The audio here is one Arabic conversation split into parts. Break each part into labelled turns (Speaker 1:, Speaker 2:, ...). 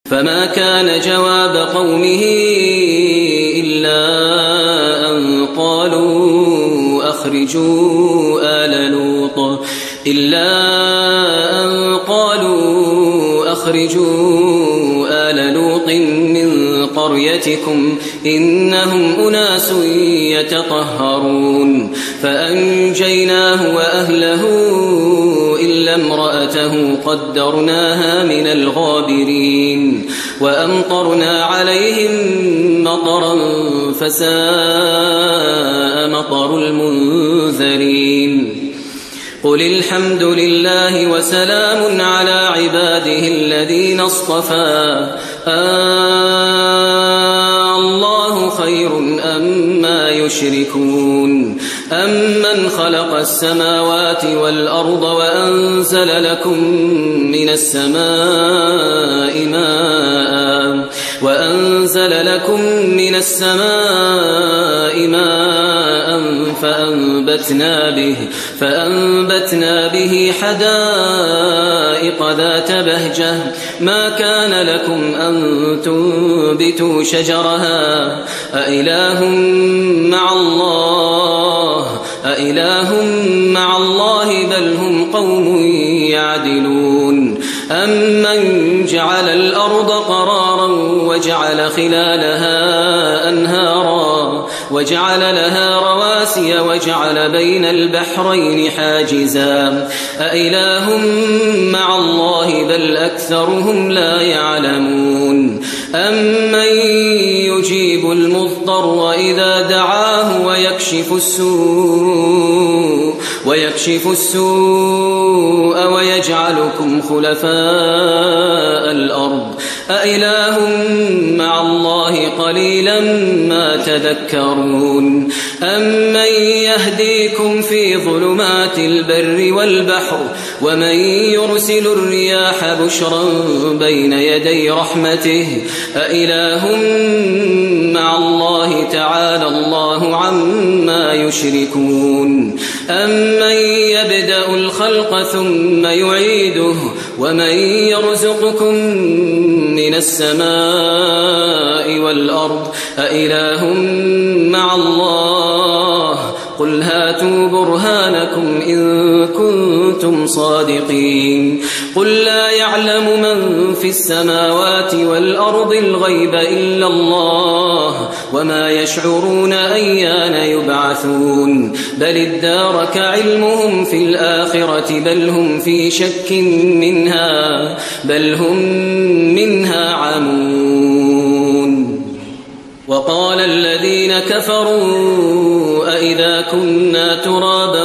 Speaker 1: فما كان جواب قومه إلا أن قالوا أخرجوا آل لوط من قريتكم إنهم أناس يتطهرون فأنجيناه وأهله إلا امرأته قدرناها من الغابرين وأمطرنا عليهم مطرا فساء مطر المنذرين قل الحمد لله وسلام على عباده الذين اصطفى الله خير أما يشركون أمن خلق السماوات والأرض وأنزل لكم من السماء ماء فأنبتنا به حدائق ذات بهجة ما كان لكم أن تنبتوا شجرها أإله مع الله بل هم قوم يعدلون أمن جعل الأرض قرارا وجعل خلالها أنهارا وجعل لها رواسي وجعل بين البحرين حاجزا أإله مع الله بل أكثرهم لا يعلمون أمن يجيب المضطر إذا دعاه ويكشف السوء ويجعلكم خلفاء الأرض أإله مع الله قليلا ما تذكرون أمن يهديكم في ظلمات البر والبحر ومن يرسل الرياح بشرا بين يدي رحمته أإله مع الله تعالى الله عما يشركون أمن يبدأ الخلق ثم يعيده ومن يرزقكم من السماء والأرض أإله مع الله قل هاتوا برهانكم إن كنتم صادقين قل لا يعلم من في السماوات والأرض الغيب إلا الله وما يشعرون أيان يبعثون بل ادارك علمهم في الآخرة بل هم في شك منها بل هم منها عمون وقال الذين كفروا أئذا كنا ترابا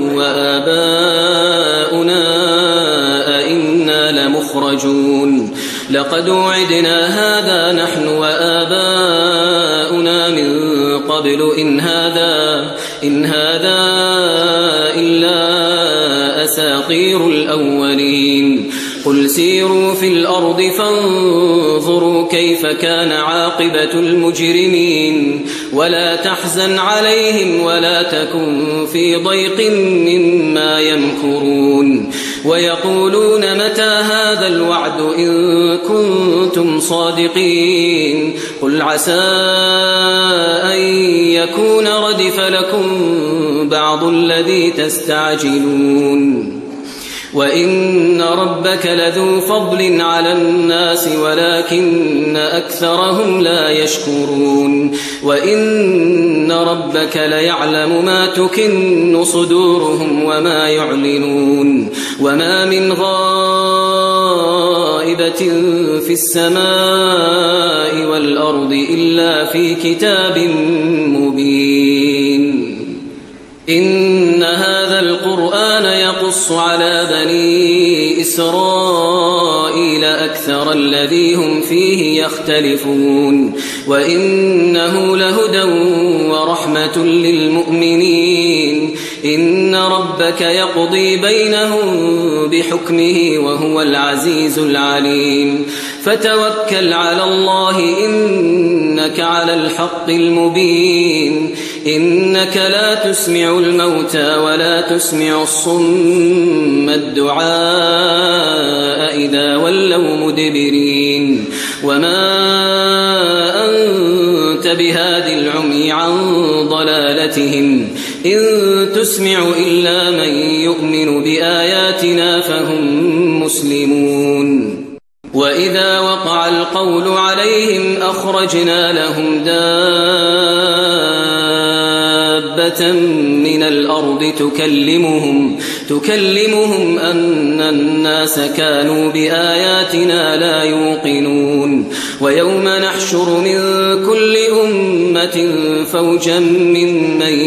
Speaker 1: وآباؤنا أئنا لمخرجون لقد وعدنا هذا نحن وآباؤنا من قبل إن هذا إلا أساطير الأولين قل سيروا في الأرض فانظروا كيف كان عاقبة المجرمين ولا تحزن عليهم ولا تكن في ضيق مما يمكرون ويقولون متى هذا الوعد إن كنتم صادقين قل عسى أن يكون ردف لكم بعض الذي تستعجلون وإن ربك لذو فضل على الناس ولكن أكثرهم لا يشكرون وإن ربك ليعلم ما تكن صدورهم وما يعلنون وما من غائبة في السماء والأرض إلا في كتاب مبين إن هذا القرآن يقص على بني إسرائيل أكثر الذي هم فيه يختلفون وإنه لهدى ورحمة للمؤمنين إن ربك يقضي بينهم بحكمه وهو العزيز العليم فتوكل على الله إنك على الحق المبين إنك لا تسمع الموتى ولا تسمع الصم الدعاء إذا ولوا مدبرين وما أنت بهاد العمي عن ضلالتهم إن تسمع إلا من يؤمن بآياتنا فهم مسلمون وإذا وقع القول عليهم أخرجنا لهم دابة من الأرض تكلمهم أن الناس كانوا بآياتنا لا يوقنون ويوم نحشر من كل أمة فوجا ممن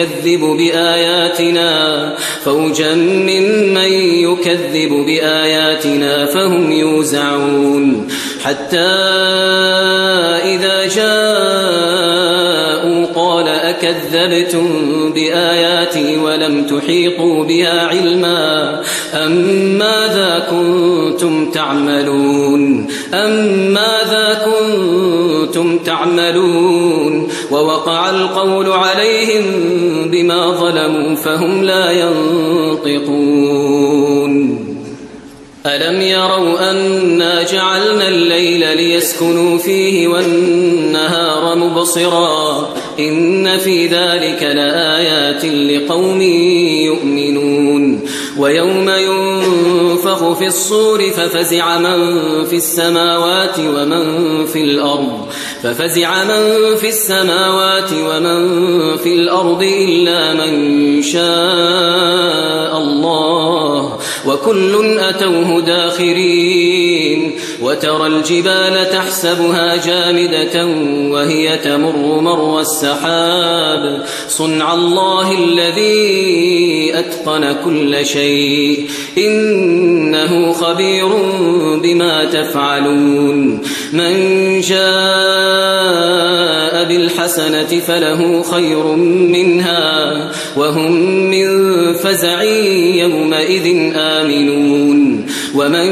Speaker 1: يكذب بآياتنا فهم يوزعون حتى إذا جاءوا قال أكذبتم بآياتي ولم تحيطوا بها علما أم ماذا كنتم تعملون ووقع القول عليهم بما ظلموا فهم لا ينطقون ألم يروا أنا جعلنا الليل ليسكنوا فيه والنهار مبصرا إن في ذلك لآيات لقوم يؤمنون ويوم ينفخ في الصور ففزع من في السماوات ومن في الأرض إلا من شاء الله وكل أتوه داخرين وترى الجبال تحسبها جامدة وهي تمر مر السحاب صنع الله الذي أتقن كل شيء إنه خبير بما تفعلون من جاء بالحسنة فله خير منها وهم من فزع يومئذ آمنون ومن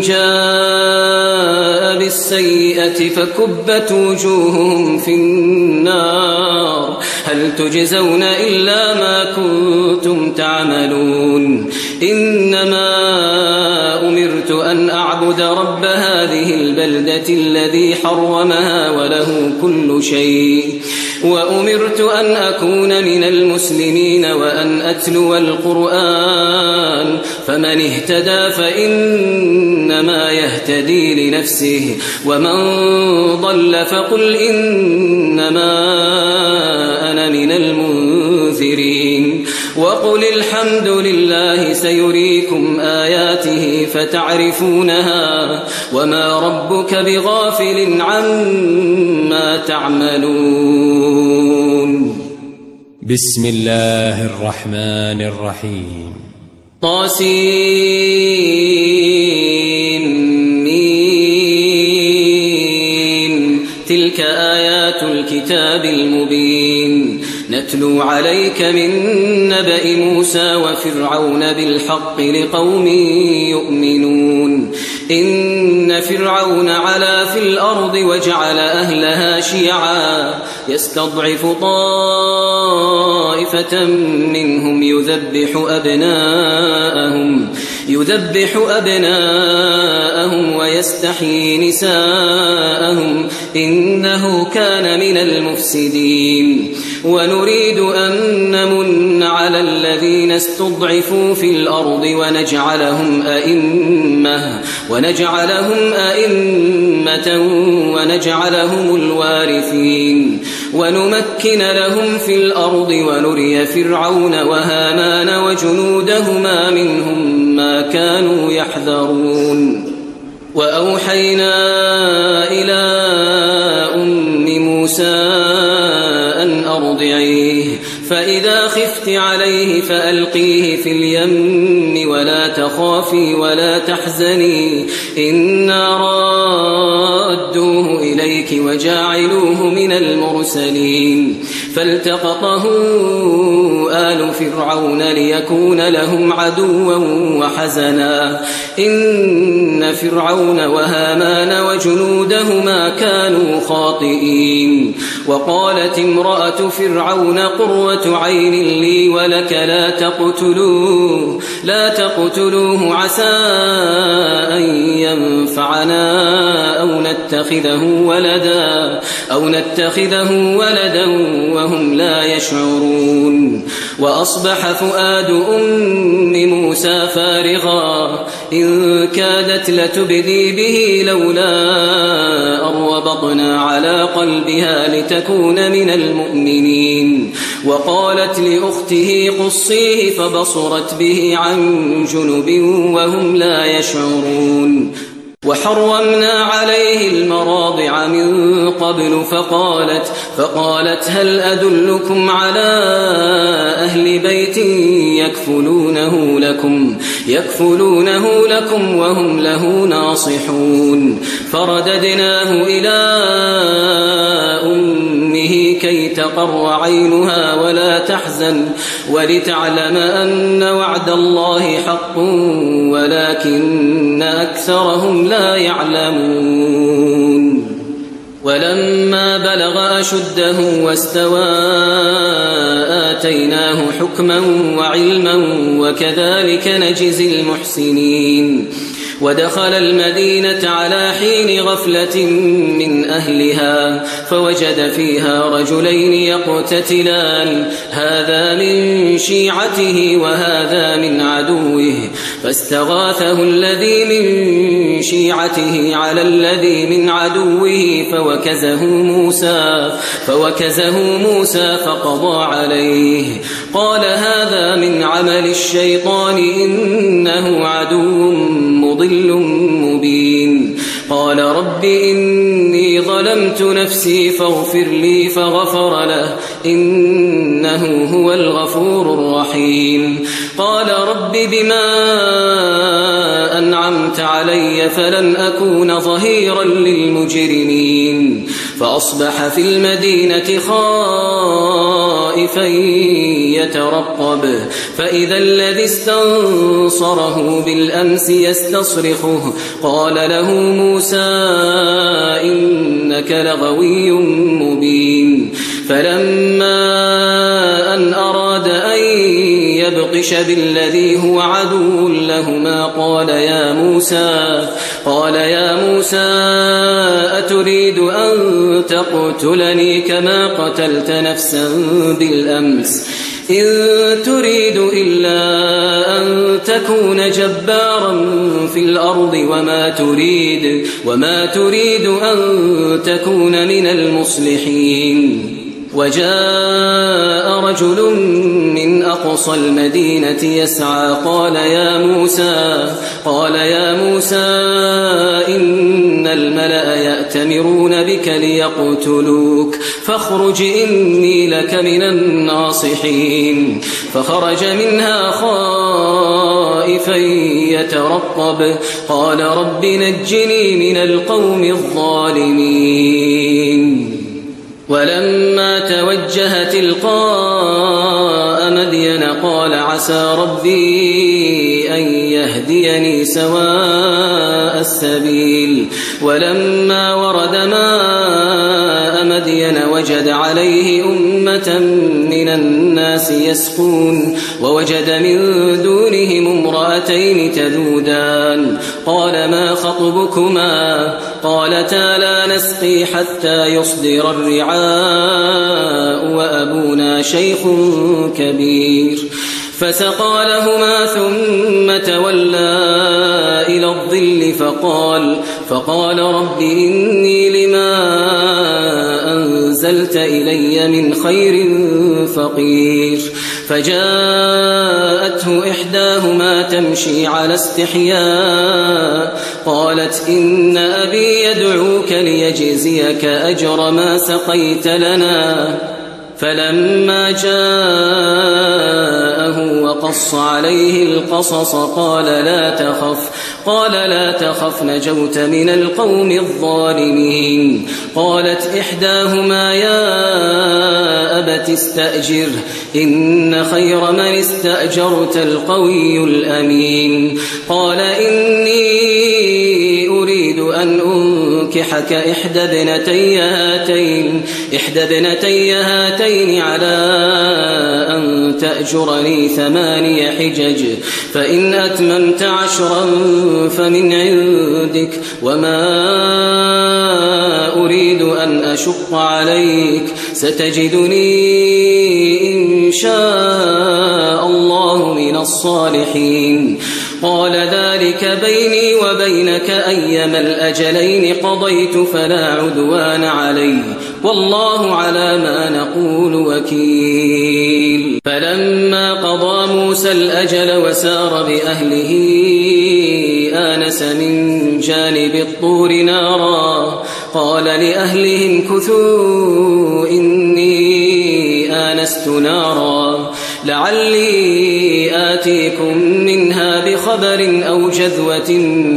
Speaker 1: جاء بالسيئة فكبت وجوههم في النار هل تجزون إلا ما كنتم تعملون إنما أمرت أن أعبد رب هذه البلدة الذي حرمها وله كل شيء وأمرت أن أكون من المسلمين وأن أتلو القرآن فمن اهتدى فإنما يهتدي لنفسه ومن ضل فقل إنما أنا من المنذرين وقل الحمد لله سيريكم آياته فتعرفونها وما ربك بغافل عما تعملون
Speaker 2: بسم الله الرحمن الرحيم
Speaker 1: طاسين تلك آيات الكتاب المبين نتلو عليك من نبأ موسى وفرعون بالحق لقوم يؤمنون إن فرعون علا في الأرض وجعل أهلها شيعا يستضعف طائفة منهم يذبح أبناءهم ويستحيي نساءهم إنه كان من المفسدين ونريد أن نمن على الذين استضعفوا في الأرض ونجعلهم أئمة ونجعلهم الوارثين ونمكن لهم في الأرض ونري فرعون وهامان وجنودهما منهم ما كانوا يحذرون وأوحينا إلى أم موسى أن أرضعيه فإذا خفت عليه فألقيه في اليم ولا تخافي ولا تحزني إنا رادوه إليك وجاعلوه من المرسلين فالتقطه آل فرعون ليكون لهم عدوا وحزنا إن فرعون وهامان وجنودهما كانوا خاطئين وقالت امرأة فرعون قرة عين لي ولك لا تقتلوه عسى أن ينفعنا أو نتخذه ولدا وهم لا يشعرون. وأصبح فؤاد أم موسى فارغا إن كادت لتبدي به لولا أن ربطنا على قلبها لتكون من المؤمنين. وقالت لأخته قصيه فبصرت به عن جنب وهم لا يشعرون. وحرمنا عليه المراضع من قبل فقالت هل أدلكم على أهل بيت يكفلونه لكم وهم له ناصحون. فرددناه إلى أمه كي تقر عينها ولا تحزن ولتعلم أن وعد الله حق ولكن أكثرهم لا يعلمون. ولما بلغ أشده واستوى آتيناه حكما وعلما وكذلك نجزي المحسنين. ودخل المدينة على حين غفلة من أهلها فوجد فيها رجلين يقتتلان هذا من شيعته وهذا من عدوه فاستغاثه الذي من شيعته على الذي من عدوه فوكزه موسى فقضى عليه. قال هذا من عمل الشيطان إنه عدو مضل مبين. قال رب إني ظلمت نفسي فاغفر لي فغفر له إنه هو الغفور الرحيم. قال رب بما أنعمت علي فلن أكون ظهيرا للمجرمين. فأصبح في المدينة خائفا يترقب فإذا الذي استنصره بالأمس يستصرخه قال له موسى إنك لغوي مبين. فلما أن أراد أن يبطش بالذي هو عدو لهما قال يا موسى أتريد أن تقتلني كما قتلت نفسا بالأمس إن تريد إلا أن تكون جبارا في الأرض وما تريد أن تكون من المصلحين. وجاء رجل من أقصى المدينة يسعى قال يا موسى إن الملأ يأتمرون بك ليقتلوك فاخرج إني لك من الناصحين. فخرج منها خائفا يترقب قال رب نجني من القوم الظالمين. ولما توجه تلقاء مدين قال عسى ربي أن يهديني سواء السبيل. ولما ورد ماء مدين وجد عليه أمة من الناس يسقون ووجد من دونهم امرأتين تذودان قال ما خطبكما قالتا لا نسقي حتى يصدر الرعاء وأبونا شيخ كبير. فسقى لهما ثم تولى إلى الظل فقال رب إني لما أنزلت إلي من خير فقير. فجاءته إحداهما تمشي على استحياء قالت إن أبي يدعوك ليجزيك أجر ما سقيت لنا. فلما جاءه وقص عليه القصص قال لا تخف نجوت من القوم الظالمين. قالت إحداهما يا أبت استأجره إن خير من استأجرت القوي الأمين. قال إني أريد أن أنكحك إحدى ابنتي هاتين على أن تأجرني 8 حجج، فإن أتممت 10 فمن عندك، وما أريد أن أشق عليك، ستجدني إن شاء الله من الصالحين. قال ذلك بيني وبينك أيما الأجلين قضيت فلا عدوان علي، والله على ما نقول وكيل. فلما قضى موسى الأجل وسار بأهله آنس من جانب الطور نارا، قال لأهلهم كثوا إني آنست نارا لعلي آتيكم منها بخبر أو جذوة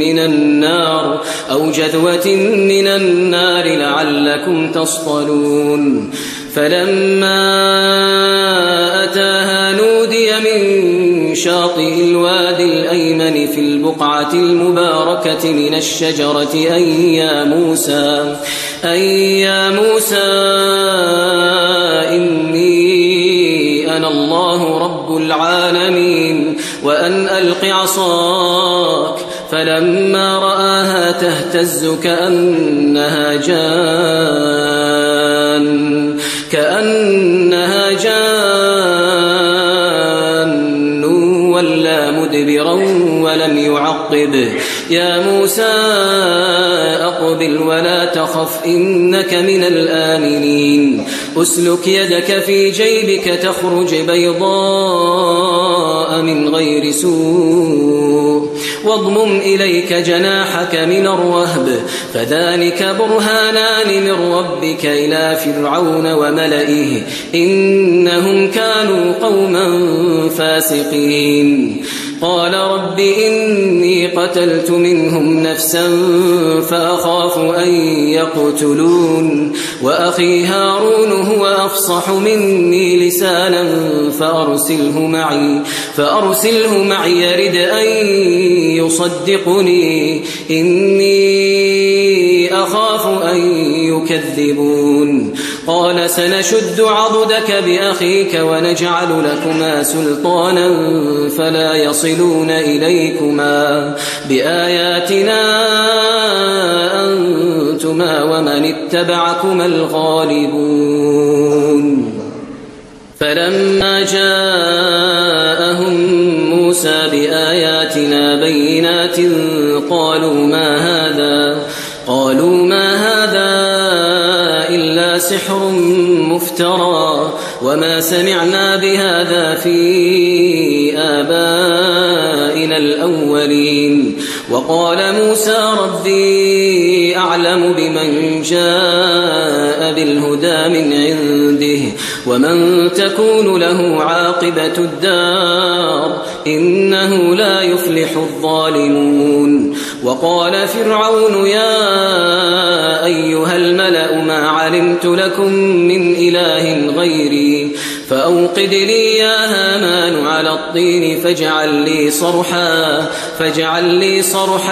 Speaker 1: من النار لعلكم تصطلون. فلما أتاها نودي من شاطئ الوادي الأيمن في البقعة المباركة من الشجرة أي يا موسى إني أنا الله رب العالمين، وأن ألق عصاك. فلما رآها تهتز كأنها جان ولا مدبرا ولم يعقب. يا موسى أقبل ولا تخف إنك من الآمنين. أسلك يدك في جيبك تخرج بيضاء من غير سوء، واضمم إليك جناحك من الرهب، فذلك برهانان من ربك إلى فرعون وملئه إنهم كانوا قوما فاسقين. قال رب إني قتلت منهم نفسا فأخاف أن يقتلون، وأخي هارون هو أفصح مني لسانا فأرسله معي يرد أن يصدقني إني أخاف أن يكذبون. قال سنشد عضدك بأخيك ونجعل لكما سلطانا فلا يصلون إليكما بآياتنا أنتما ومن اتبعكما الغالبون. فلما جاءهم موسى بآياتنا بينات قالوا ما هذا إلا سحر مفترى وما سمعنا بهذا في آبائنا الأولين. وقال موسى ربي أعلم بمن جاء بالهدى من عنده ومن تكون له عاقبة الدار إنه لا يفلح الظالمون. وقال فرعون يا أيها الملأ ما علمت لكم من إله غيري فأوقد لي يا هامان على الطين فاجعل لي صرحا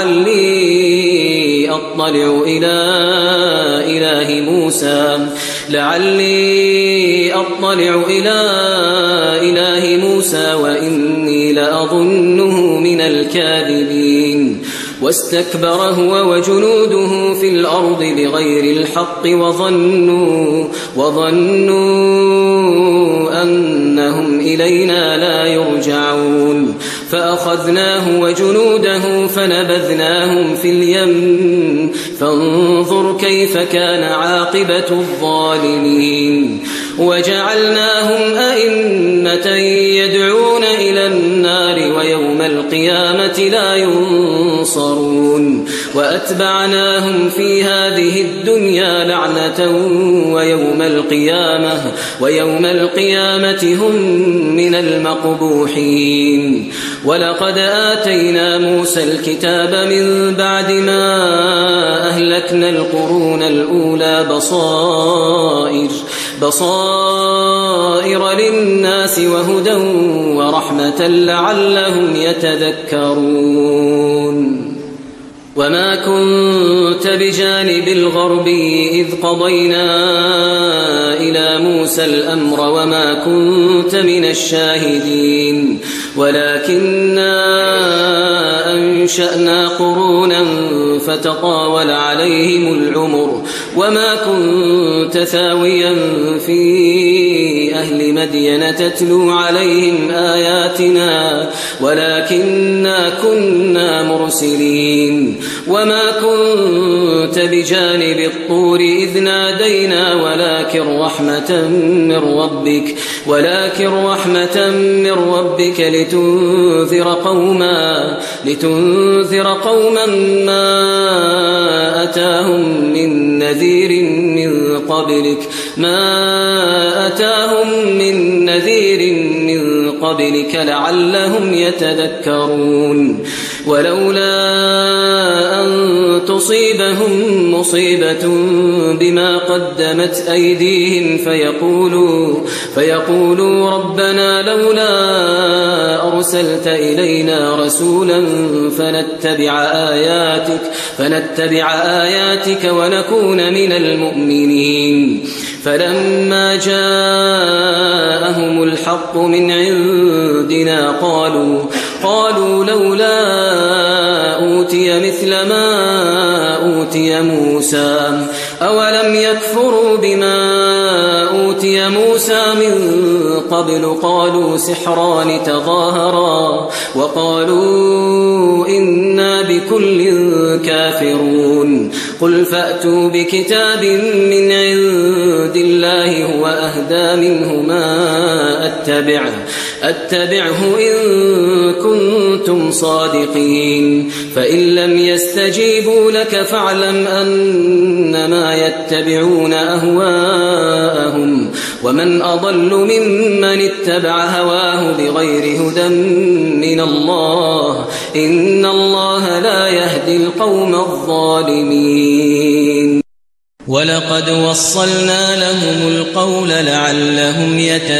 Speaker 1: لعلي أطلع إلى إله موسى وإني لأظنه من الكاذبين. واستكبر هو وجنوده في الأرض بغير الحق وظنوا أنهم إلينا لا يرجعون. فأخذناه وجنوده فنبذناهم في اليم فانظر كيف كان عاقبة الظالمين. وجعلناهم أئمة يدعون إلى النار ويوم القيامة لا ينصرون. وأتبعناهم في هذه الدنيا لعنة ويوم القيامة هم من المقبوحين. ولقد آتينا موسى الكتاب من بعد ما أهلكنا القرون الأولى بصائر للناس وهدى ورحمة لعلهم يتذكرون. وما كنت بجانب الغربي إذ قضينا إلى موسى الأمر وما كنت من الشاهدين ولكننا أنشأنا قرونا فتطاول عليهم العمر وما كنت ثاويا في أهل مدين تتلو عليهم آياتنا ولكننا كنا مرسلين وما كنت بجانب الطور إذ نادينا ولكن رحمة من ربك لتنذر قوما ما أتاهم من نذير من قبلك لعلهم يتذكرون ولولا أن تصيبهم مصيبة بما قدمت أيديهم فيقولوا ربنا لولا أرسلت إلينا رسولا فنتبع آياتك ونكون من المؤمنين فلما جاءهم الحق من عندنا قالوا لولا أوتي مثل ما أوتي موسى أولم يكفروا بما أوتي موسى من قبل قالوا سحران تظاهرا وقالوا إنا بكل كافرون قل فأتوا بكتاب من عند الله هو أهدى منهما أتبعه إن كنتم صادقين فإن لم يستجيبوا لك فاعلم أنما يتبعون أهواءهم ومن أضل ممن اتبع هواه بغير هدى من الله إن الله لا يهدي القوم الظالمين ولقد وصلنا لهم القول لعلهم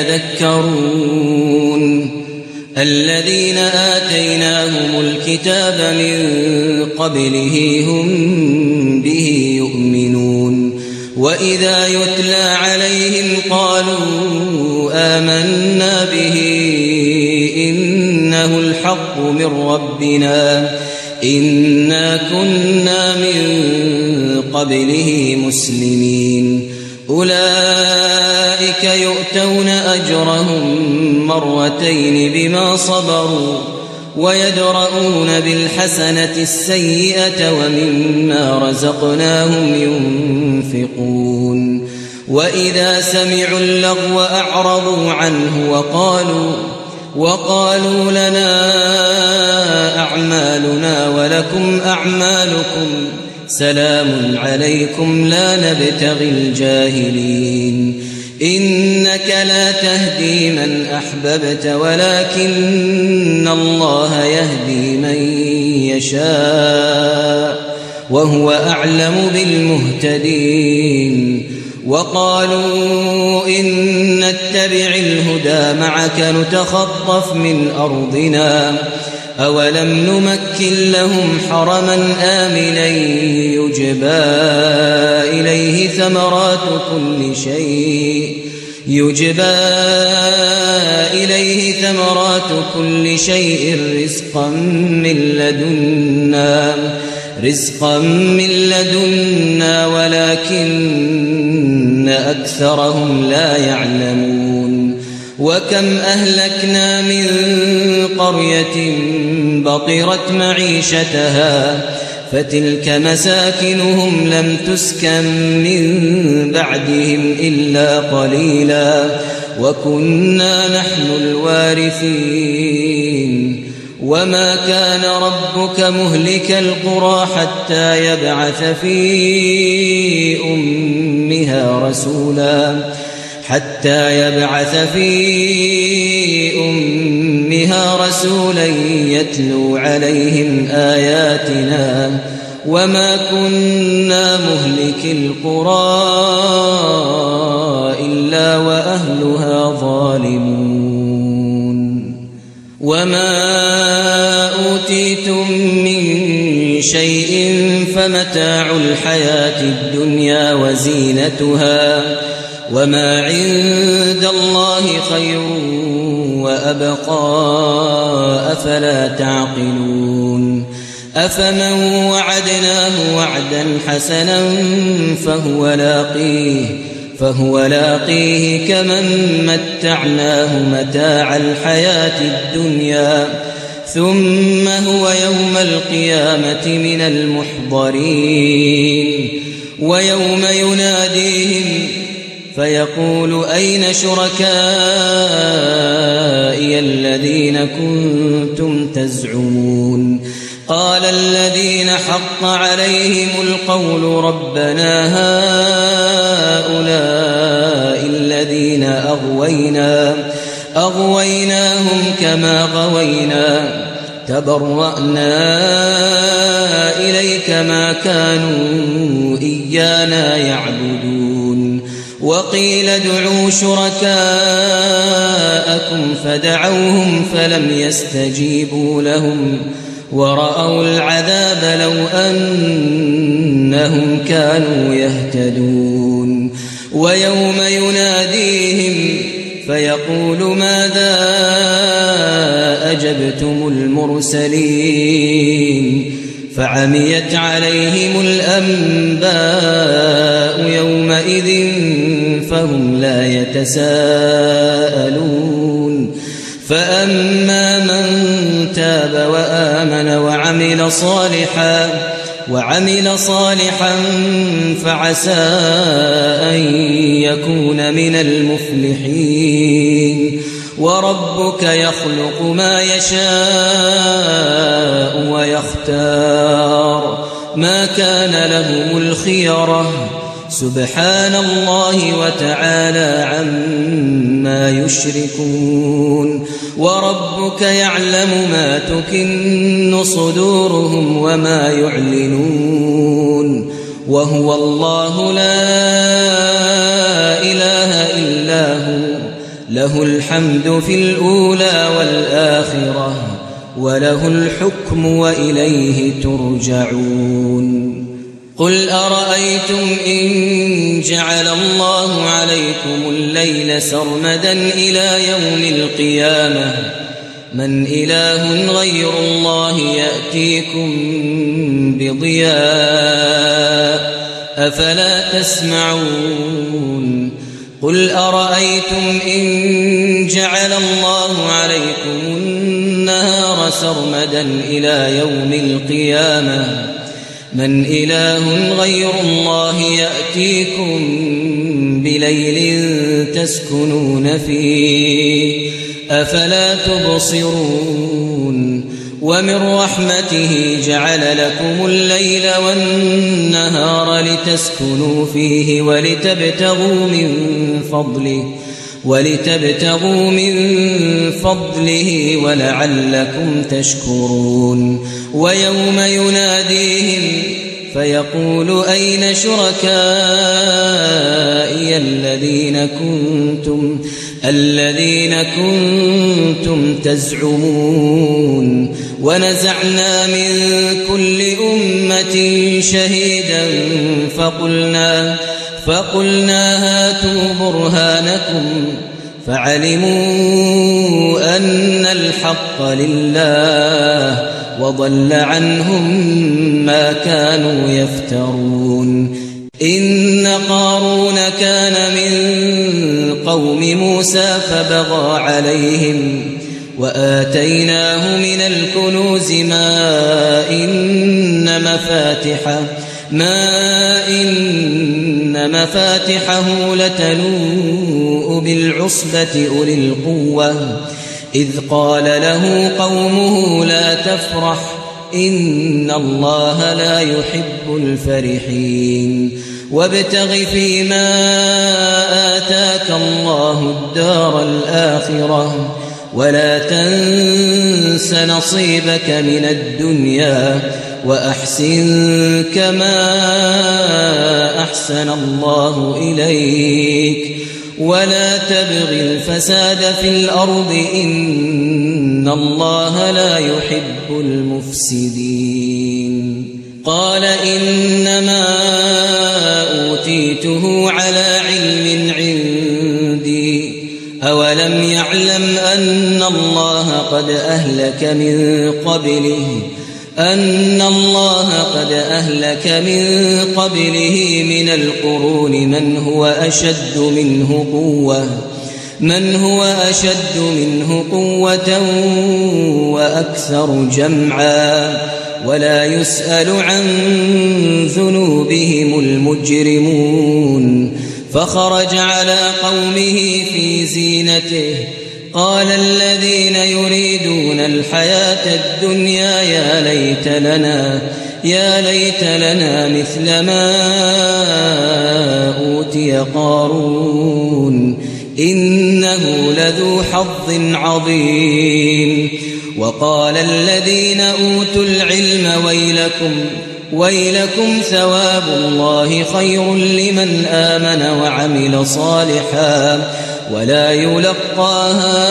Speaker 1: يتذكرون الذين آتيناهم الكتاب من قبله هم به يؤمنون وإذا يتلى عليهم قالوا آمنا به إنه الحق من ربنا إنا كنا من قبله مسلمين أولئك يؤتون أجرهم مرتين بما صبروا ويدرؤون بالحسنة السيئة ومما رزقناهم ينفقون وإذا سمعوا اللغو أعرضوا عنه وقالوا لنا أعمالنا ولكم أعمالكم سلام عليكم لا نبتغي الجاهلين إنك لا تهدي من أحببت ولكن الله يهدي من يشاء وهو أعلم بالمهتدين وقالوا إن نتبع الهدى معك نتخطف من أرضنا أولم نمكن لهم حرما آمنا يجبى إليه ثمرات كل شيء رزقا من لدنا ولكن أكثرهم لا يعلمون وكم أهلكنا من قرية بطرت معيشتها فتلك مساكنهم لم تسكن من بعدهم إلا قليلا وكنا نحن الوارثين وما كان ربك مهلك القرى حتى يبعث في أمها رسولا يتلو عليهم آياتنا وما كنا مهلك القرى إلا وأهلها ظالمون وما أوتيتم من شيء فمتاع الحياة الدنيا وزينتها وما عند الله خير وأبقى أفلا تعقلون أفمن وعدناه وعدا حسنا فهو لاقيه كمن متعناه متاع الحياة الدنيا ثم هو يوم القيامة من المحضرين ويوم يناديهم فيقول أين شركائي الذين كنتم تزعمون قال الذين حق عليهم القول ربنا هؤلاء الذين أغويناهم كما غوينا تبرأنا إليك ما كانوا إيانا يعبدون وقيل ادعوا شركاءكم فدعوهم فلم يستجيبوا لهم ورأوا العذاب لو أنهم كانوا يهتدون ويوم يناديهم فيقول ماذا أجبتم المرسلين فعميت عليهم الأنباء يومئذ فهم لا يتساءلون فأما من تاب وآمن وعمل صالحا فعسى أن يكون من المفلحين وربك يخلق ما يشاء ويختار ما كان لهم الخيرة سبحان الله وتعالى عما يشركون وربك يعلم ما تكن صدورهم وما يعلنون وهو الله لا إله إلا هو له الحمد في الأولى والآخرة وله الحكم وإليه ترجعون قل أرأيتم إن جعل الله عليكم الليل سرمدا إلى يوم القيامة من إله غير الله يأتيكم بضياء أفلا تسمعون قل أرأيتم إن جعل الله عليكم النهار سرمدا إلى يوم القيامة من إله غير الله يأتيكم بليل تسكنون فيه أفلا تبصرون ومن رحمته جعل لكم الليل والنهار لتسكنوا فيه ولتبتغوا من فضله ولعلكم تشكرون ويوم يناديهم فيقول أين شركائي الذين كنتم تزعمون ونزعنا من كل أمة شهيدا فقلنا هاتوا برهانكم فعلموا أن الحق لله وضل عنهم ما كانوا يفترون إن قارون كان من قوم موسى فبغى عليهم وآتيناه من الكنوز ما إن مفاتحه لتنوء بالعصبة أولي القوة إذ قال له قومه لا تفرح إن الله لا يحب الفرحين وابتغ فيما آتاك الله الدار الآخرة ولا تنس نصيبك من الدنيا وأحسن كما أحسن الله إليك ولا تبغ الفساد في الأرض إن الله لا يحب المفسدين قال إنما أوتيته على علم عندي أولم يعلم أن الله قد أهلك من قبله من القرون من هو أشد منه قوة وأكثر جمعا ولا يسأل عن ذنوبهم المجرمون فخرج على قومه في زينته قال الذين يريدون الحياة الدنيا يا ليت لنا مثل ما أوتي قارون إنه لذو حظ عظيم وقال الذين أوتوا العلم ويلكم ثواب الله خير لمن آمن وعمل صالحا ولا يلقاها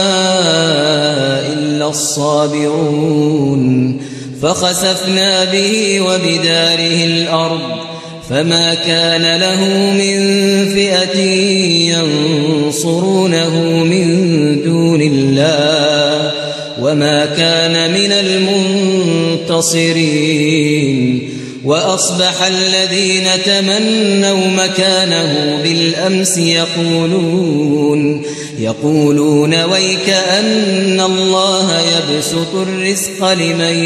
Speaker 1: إلا الصابرون فخسفنا به وبداره الأرض فما كان له من فئة ينصرونه من دون الله وما كان من المنتصرين وأصبح الذين تمنوا مكانه بالأمس يقولون ويك أن الله يبسط الرزق لمن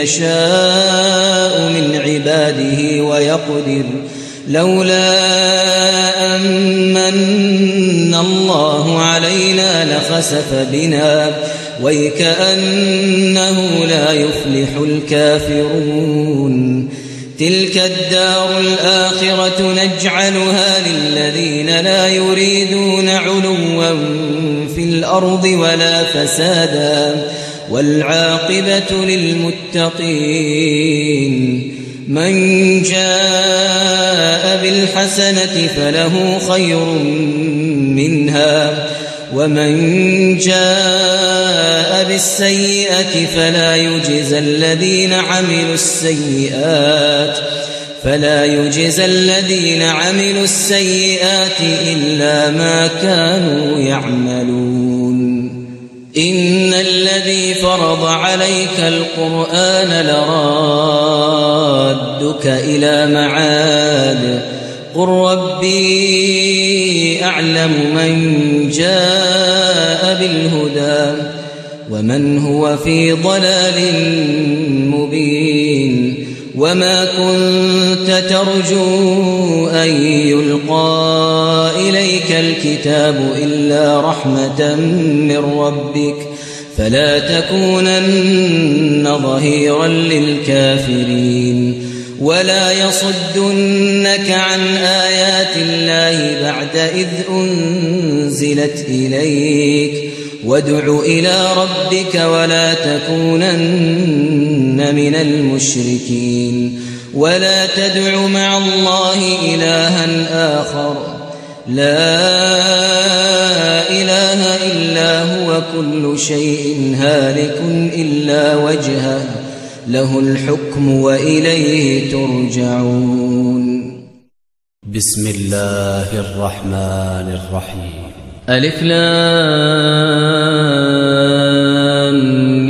Speaker 1: يشاء من عباده ويقدر لولا أن من الله علينا لخسف بنا ويكأنه لا يفلح الكافرون تلك الدار الآخرة نجعلها للذين لا يريدون علوا في الأرض ولا فسادا والعاقبة للمتقين من جاء بالحسنة فله خير منها ومن جاء بالسيئة فلا يجزى الذين عملوا السيئات إلا ما كانوا يعملون إن الذي فرض عليك القرآن لرادك إلى معاد قل ربي أعلم من جاء بالهدى ومن هو في ضلال مبين وما كنت ترجو أن يلقى إليك الكتاب إلا رحمة من ربك فلا تكونن ظهيرا للكافرين ولا يصدنك عن آيات الله بعد إذ أنزلت إليك وادع إلى ربك ولا تكونن من المشركين ولا تدع مع الله إلها آخر لا إله إلا هو كل شيء هالك إلا وجهه له الحكم وإليه ترجعون
Speaker 2: بسم الله الرحمن الرحيم
Speaker 1: ألف لام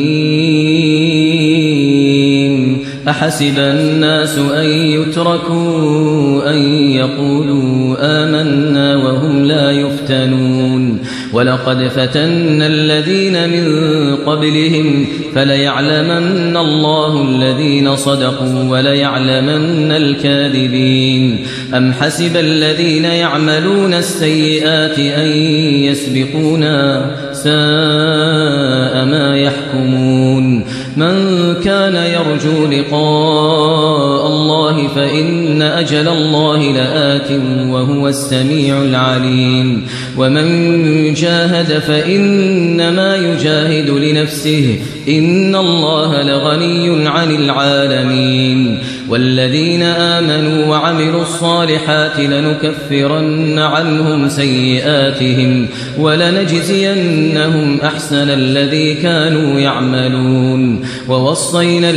Speaker 1: ميم أحسب الناس أن يتركوا أن يقولوا آمنا وهم لا يفتنون ولقد فتنا الذين من قبلهم فليعلمن الله الذين صدقوا وليعلمن الكاذبين أم حسب الذين يعملون السيئات أن يسبقونا ساء ما يحكمون من كان يرجو لقاء الله فإن أجل الله لآت وهو السميع العليم ومن جاهد فإنما يجاهد لنفسه إن الله لغني عن العالمين والذين آمنوا وعملوا الصالحات لنكفرن عنهم سيئاتهم ولنجزينهم أحسن الذي كانوا يعملون ووصينا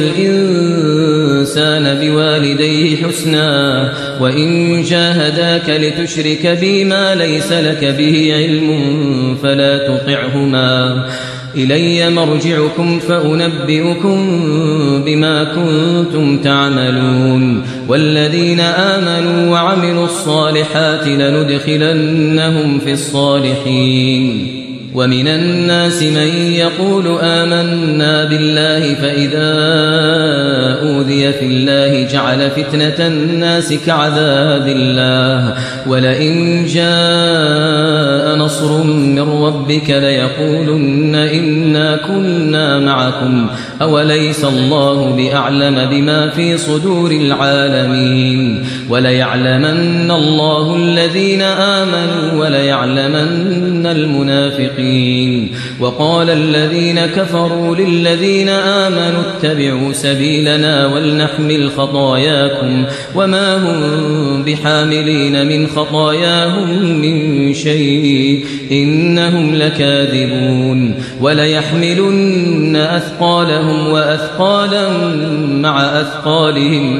Speaker 1: الإنسان بوالديه حسنا وإن جاهداك لتشرك بي ما ليس لك به علم فلا تطعهما إلي مرجعكم فأنبئكم بما كنتم تعملون والذين آمنوا وعملوا الصالحات لندخلنهم في الصالحين ومن الناس من يقول آمنا بالله فإذا أوذي في الله جعل فتنة الناس كعذاب الله ولئن جاء نصر من ربك ليقولن إنا كنا معكم أوليس الله بأعلم بما في صدور العالمين وليعلمن الله الذين آمنوا وليعلمن المنافقين وقال الذين كفروا للذين آمنوا اتبعوا سبيلنا ولنحمل خطاياكم وما هم بحاملين من خطاياهم من شيء إنهم لكاذبون وليحملن أثقالهم وأثقالا مع أثقالهم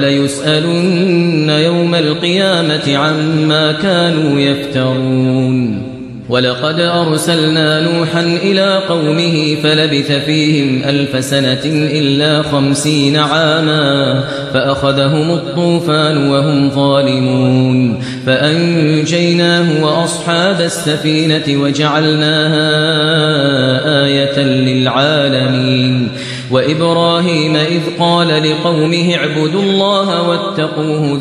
Speaker 1: وليسألن يوم القيامة عما كانوا يفترون ولقد أرسلنا نوحا إلى قومه فلبث فيهم 1000 سنة إلا 50 عاما فأخذهم الطوفان وهم ظالمون فأنجيناه وأصحاب السفينة وجعلناها آية للعالمين وإبراهيم إذ قال لقومه اعبدوا الله واتقوه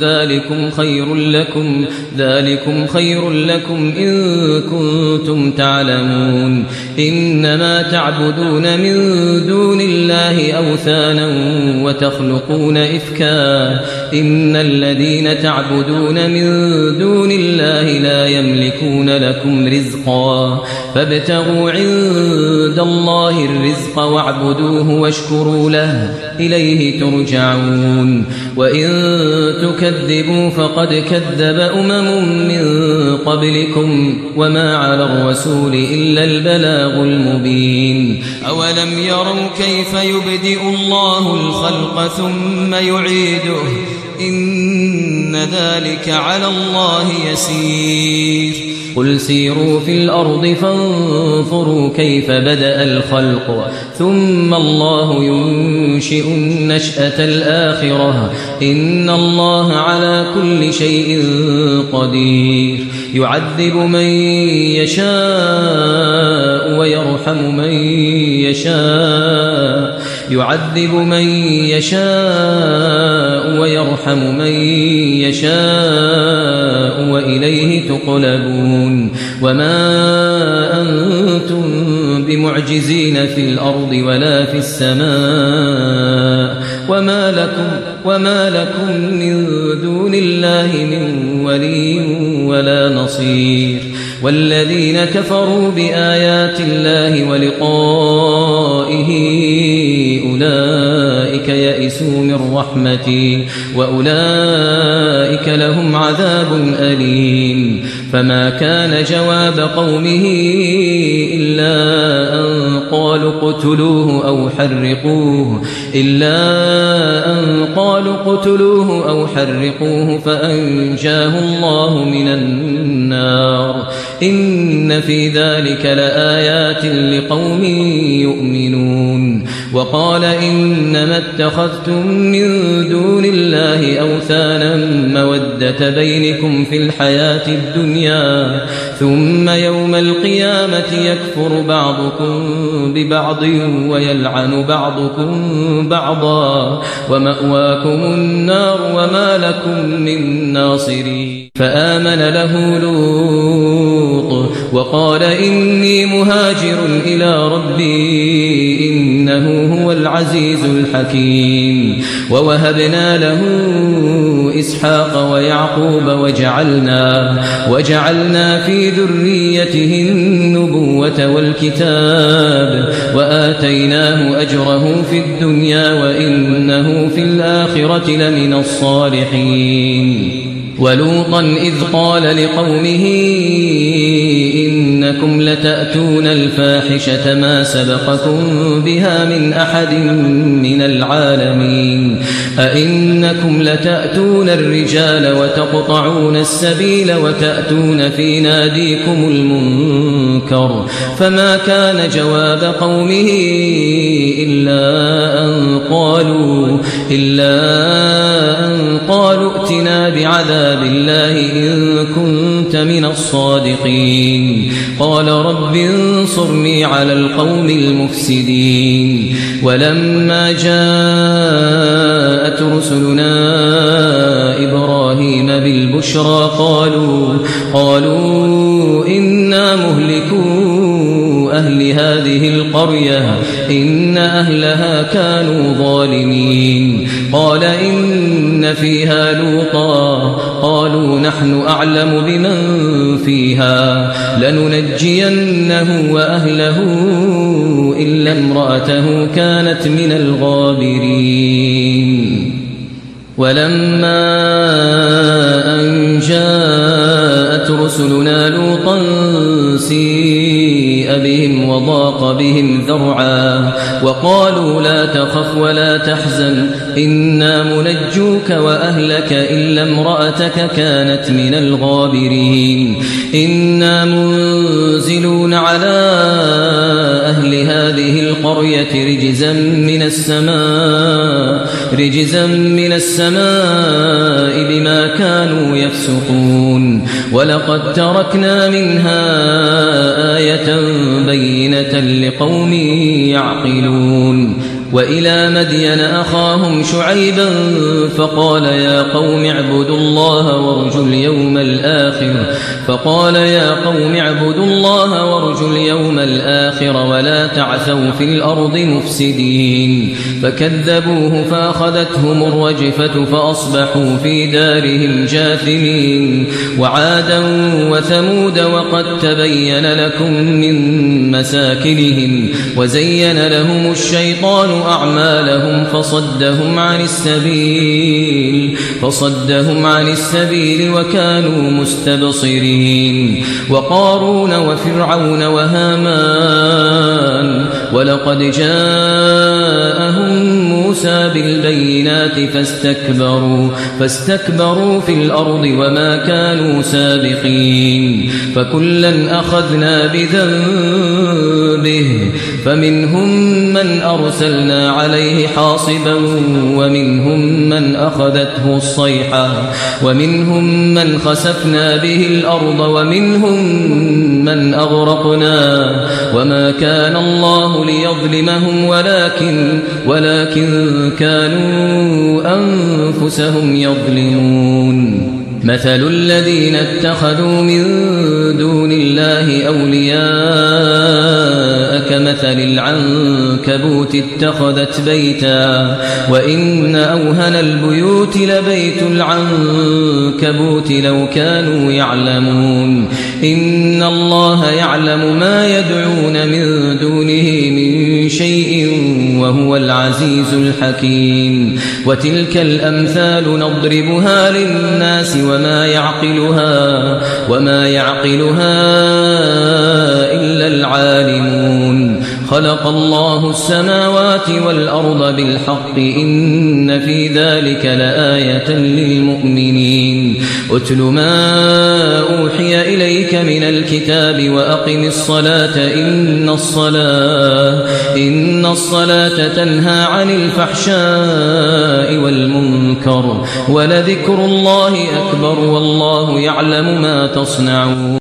Speaker 1: ذلكم خير لكم إن كنتم تعلمون إنما تعبدون من دون الله أوثانا وتخلقون إفكا إن الذين تعبدون من دون الله لا يملكون لكم رزقا فابتغوا عند الله الرزق واعبدوه واشكروا له إليه ترجعون وإن تكذبوا فقد كذب من قبلكم وما على الرسول إلا البلاغ المبين أولم يروا كيف يبدئ الله الخلق ثم يعيده إن ذلك على الله يسير قل سيروا في الأرض فانظروا كيف بدأ الخلق ثم الله ينشئ النشأة الآخرة إن الله على كل شيء قدير يعذب من يشاء ويرحم من يشاء ويرحم من يشاء وإليه تقلبون وما أنتم بمعجزين في الأرض ولا في السماء وما لكم من دون الله من ولي ولا نصير والذين كفروا بآيات الله ولقائه أولئك يئسوا من رحمتي وأولئك لهم عذاب أليم فما كان جواب قومه إلا أن قالوا اقتلوه أو حرقوه فأنجاه الله من النار إن في ذلك لآيات لقوم يؤمنون وقال إنما اتخذتم من دون الله أوثانا مودة بينكم في الحياة الدنيا ثم يوم القيامة يكفر بعضكم ببعض ويلعن بعضكم بعضا ومأواكم النار وما لكم من ناصرين فآمن له لوط وقال إني مهاجر إلى ربي إنه هو العزيز العزيز الحكيم. ووهبنا له إسحاق ويعقوب وجعلنا في ذريته النبوة والكتاب وآتيناه أجره في الدنيا وإنه في الآخرة لمن الصالحين. ولوطا إذ قال لقومه إنكم لتأتون الفاحشة ما سبقكم بها من أحد من العالمين أئنكم لتأتون الرجال وتقطعون السبيل وتأتون في ناديكم المنكر فما كان جواب قومه إلا أن قالوا ائتنا بعذاب الله إن كنت من الصادقين. قال رب انصرني على القوم المفسدين. ولما جاءت رسلنا إبراهيم بالبشرى قالوا إنا مهلكو أهل هذه القرية إن أهلها كانوا ظالمين. قال إن فيها لوطا قالوا نحن أعلم بمن فيها لننجينه وأهله إلا امرأته كانت من الغابرين. ولما أن جاءت رسلنا لوطا سيء بهم وضاق بهم ذرعا وقالوا لا تخف ولا تحزن إنا منجوك وأهلك إلا امرأتك كانت من الغابرين. إنا منزلون على أهل هذه القرية رجزا من السماء بما كانوا يفسقون. ولقد تركنا منها آية بينة لقوم يعقلون. وإلى مدين أخاهم شعيبا فقال يا قوم اعبدوا الله وارجوا اليوم الآخر ولا تعثوا في الأرض مفسدين. فكذبوه فأخذتهم الرجفة فأصبحوا في دارهم جاثمين. وعادا وثمود وقد تبين لكم من مساكنهم وزين لهم الشيطان أعمالهم فصدهم عن السبيل وكانوا مستبصرين. وقارون وفرعون وهامان ولقد جاءهم موسى بالبينات فاستكبروا في الأرض وما كانوا سابقين. فكلا أخذنا بذنبه فمنهم من أرسلنا عليه حاصبا ومنهم من أخذته الصيحة ومنهم من خسفنا به الأرض ومنهم من أغرقنا وما كان الله ليظلمهم ولكن كانوا أنفسهم يظلمون. مثل الذين اتخذوا من دون الله أولياء كمثل العنكبوت اتخذت بيتا وإن أوهن البيوت لبيت العنكبوت لو كانوا يعلمون. إن الله يعلم ما يدعون من دونه من شيء وهو العزيز الحكيم. وتلك الأمثال نضربها للناس وما يعقلها إلا العالمون. خلق الله السماوات والأرض بالحق إن في ذلك لآية للمؤمنين. أتل ما أوحي إليك من الكتاب وأقم الصلاة إن الصلاة تنهى عن الفحشاء والمنكر ولذكر الله أكبر والله يعلم ما تصنعون.